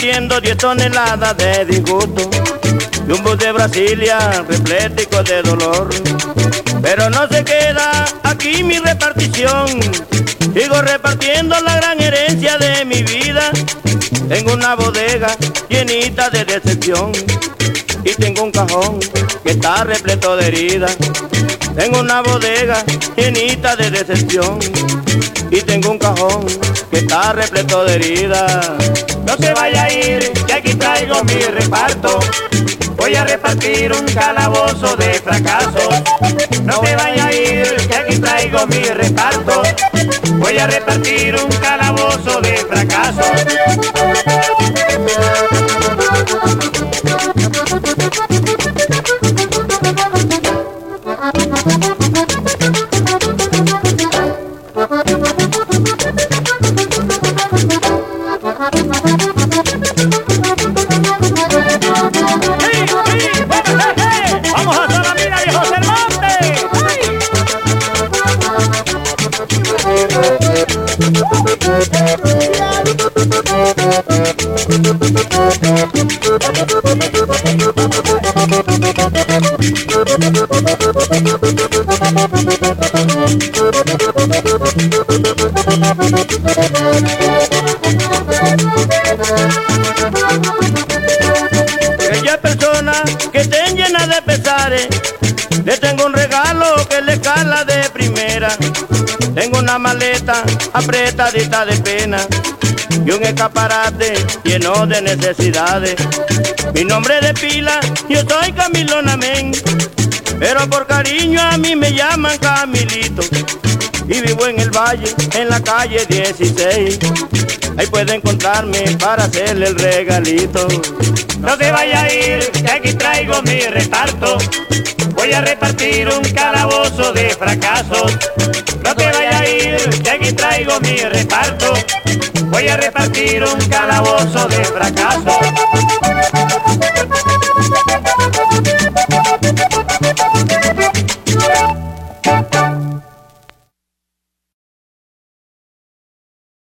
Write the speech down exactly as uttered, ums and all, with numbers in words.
repartiendo diez toneladas de disgusto y un bus de Brasilia repleto de dolor. Pero no se queda aquí mi repartición, sigo repartiendo la gran herencia de mi vida. Tengo una bodega llenita de decepción y tengo un cajón que está repleto de heridas. Tengo una bodega llenita de decepción y tengo un cajón que está repleto de heridas. No se vaya a ir, que aquí traigo mi reparto. Voy a repartir un calabozo de fracasos. No se vaya a ir, que aquí traigo mi reparto. Voy a repartir un calabozo de fracasos. ¡Vamos a Salamina, viejo Cervantes! Aquella persona que estén llena de pesares, le tengo un regalo que le cala de primera. Tengo una maleta apretadita de pena y un escaparate lleno de necesidades. Mi nombre de pila, yo soy Camilón Amén, pero por cariño a mí me llaman Camilito. Y vivo en el valle, en la calle dieciséis. Ahí puede encontrarme para hacerle el regalito. No se vaya a ir, que aquí traigo mi reparto. Voy a repartir un calabozo de fracasos. No te vaya a ir, que aquí traigo mi reparto. Voy a repartir un calabozo de fracasos.